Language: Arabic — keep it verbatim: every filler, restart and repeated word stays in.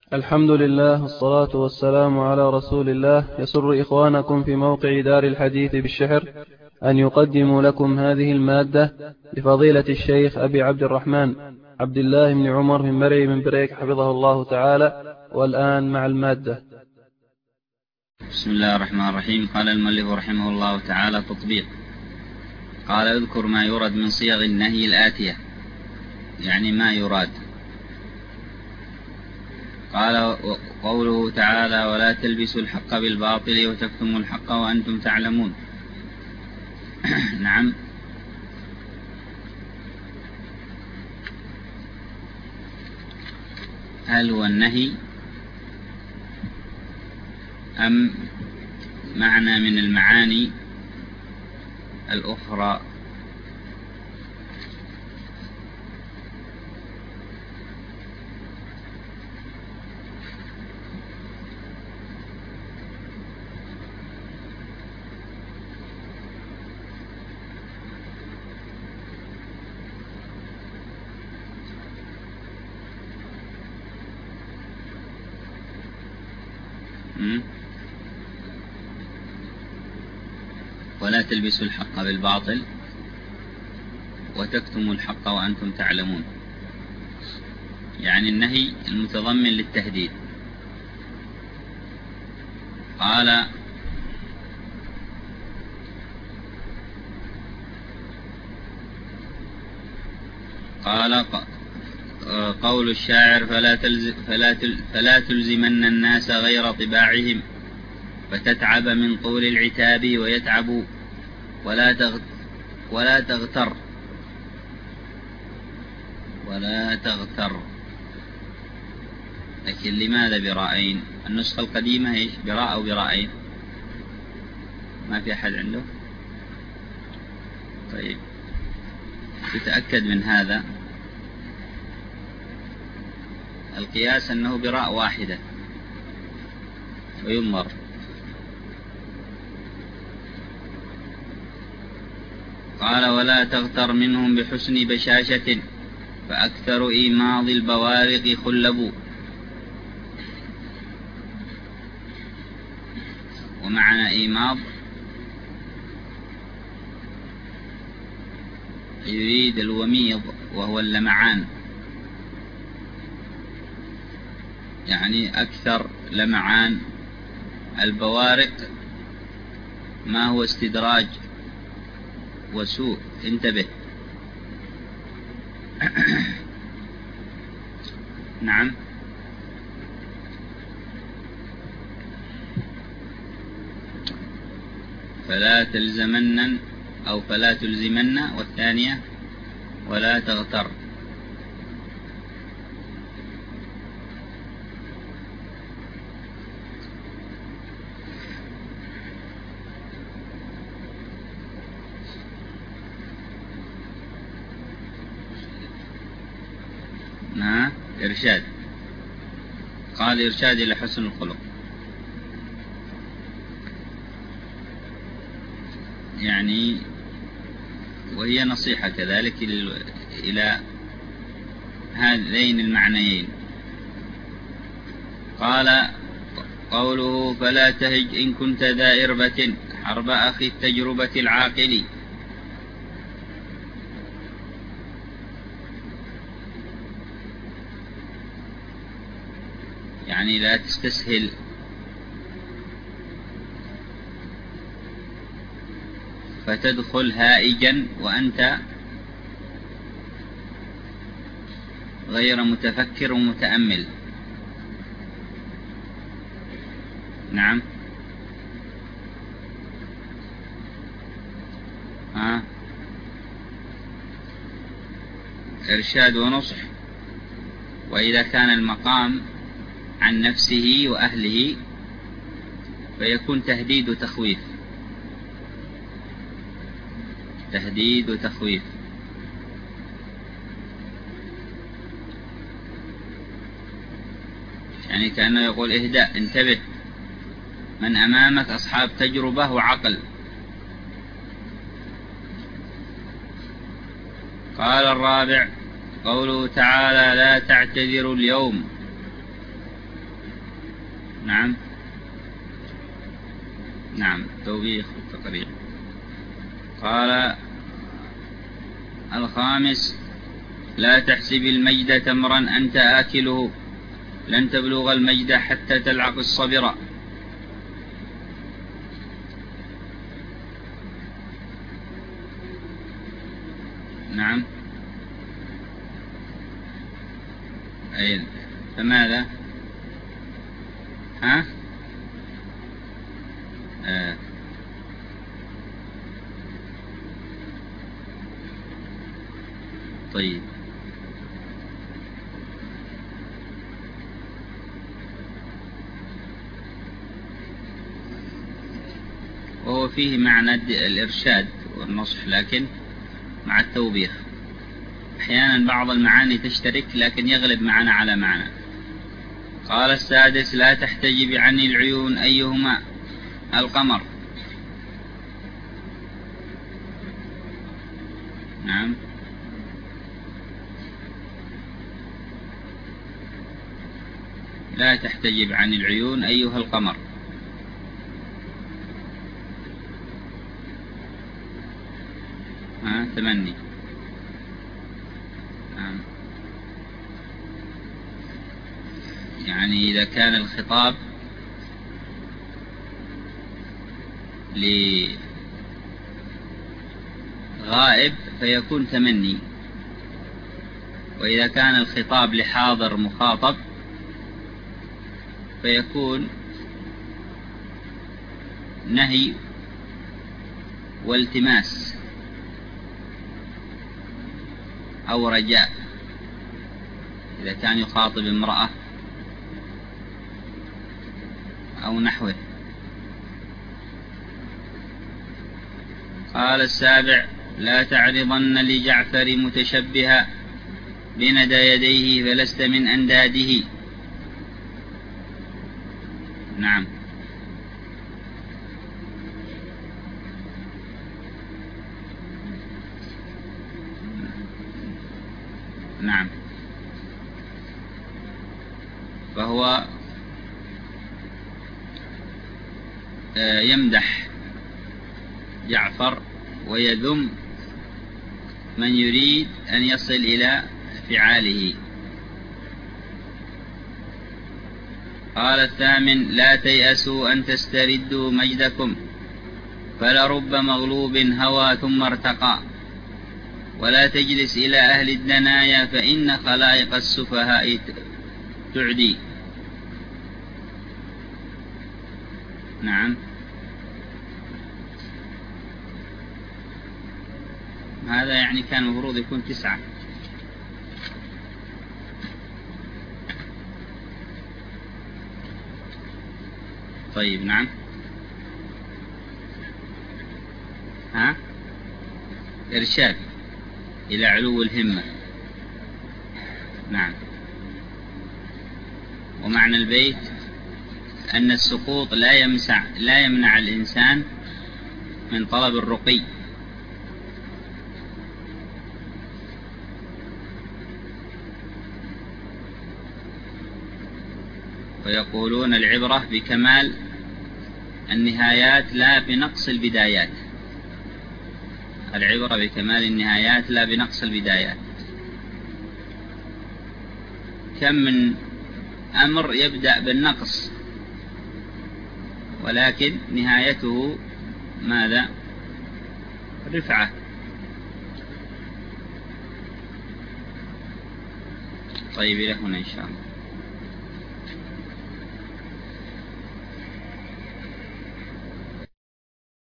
الحمد لله والصلاة والسلام على رسول الله. يسر إخوانكم في موقع دار الحديث بالشحر أن يقدموا لكم هذه المادة لفضيلة الشيخ أبي عبد الرحمن عبد الله بن عمر بن مري بن بريك حفظه الله تعالى. والآن مع المادة. بسم الله الرحمن الرحيم. قال المؤلف رحمه الله تعالى: تطبيق. قال: اذكر ما يراد من صيغ النهي الآتية، يعني ما يراد. قال: قوله تعالى: ولا تلبسوا الحق بالباطل وتكتموا الحق وأنتم تعلمون. نعم. هل هو النهي أم معنى من المعاني الأخرى؟ ولا تلبسوا الحق بالباطل وتكتموا الحق وأنتم تعلمون، يعني النهي المتضمن للتهديد. قال: قال قول الشاعر: فلا, تلز فلا, تل فلا تلزمن الناس غير طباعهم فتتعب من طول العتاب ويتعبوا، ولا تغ ولا تغتر ولا تغتر. لكن لماذا براءين؟ النسخة القديمة ايش؟ براء أو براءين؟ ما في أحد عنده؟ طيب، تتأكد من هذا. القياس أنه براء واحدة وينظر. قال: ولا تغتر منهم بحسن بشاشة فأكثر إيماض البوارق خلبوا. ومعنى إيماض يريد الوميض وهو اللمعان، يعني أكثر لمعان. البوارق ما هو استدراج وسوء، انتبه. نعم. فلا تلزمن أو فلا تلزمن، والثانية ولا تغتر. نعم. إرشاد. قال: إرشاد إلى حسن الخلق، يعني وهي نصيحة كذلك إلى هذين المعنيين. قال: قوله: فلا تهج إن كنت ذا إربة حرب أخي التجربة العاقل. يعني لا تستسهل فتدخل هائجا وأنت غير متفكر ومتأمل. نعم. ها. إرشاد ونصح. وإذا كان المقام عن نفسه وأهله فيكون تهديد وتخويف. تهديد وتخويف. يعني كأنه يقول: اهدأ، انتبه، من أمامك أصحاب تجربة وعقل. قال الرابع: قوله تعالى: لا تعتذروا اليوم نعم نعم توبيخ والتقريع. قال الخامس: لا تحسب المجد تمرا أنت آكله، لن تبلغ المجد حتى تلعق الصبر. نعم أي فماذا؟ ها؟ آه. طيب وهو فيه معنى الإرشاد والنصح لكن مع التوبيخ. أحيانا بعض المعاني تشترك لكن يغلب معنى على معنى. قال السادس: لا تحتجب عني العيون، أيهما؟ القمر. نعم لا تحتجب عن العيون أيها القمر. ها تمني. نعم يعني إذا كان الخطاب لغائب فيكون تمني، وإذا كان الخطاب لحاضر مخاطب فيكون نهي والتماس أو رجاء إذا كان يخاطب امرأة أو نحوه. قال السابع: لا تعرضن لجعفر متشبها بندى يديه فلست من أنداده. نعم نعم فهو يمدح جعفر ويذم من يريد أن يصل إلى فعاله. قال الثامن: لا تيأسوا أن تستردوا مجدكم، فلرب مغلوب هوى ثم ارتقى، ولا تجلس إلى أهل الدنايا فإن خلائق السفهاء تعدي. نعم هذا يعني كان المفروض يكون تسعة. طيب نعم ها إرشاد إلى علو الهمة. نعم ومعنى البيت أن السقوط لا يمسع لا يمنع الإنسان من طلب الرقي. ويقولون العبرة بكمال النهايات لا بنقص البدايات. العبرة بكمال النهايات لا بنقص البدايات. كم من أمر يبدأ بالنقص ولكن نهايته ماذا؟ رفعة. طيب إلى هنا إن شاء الله.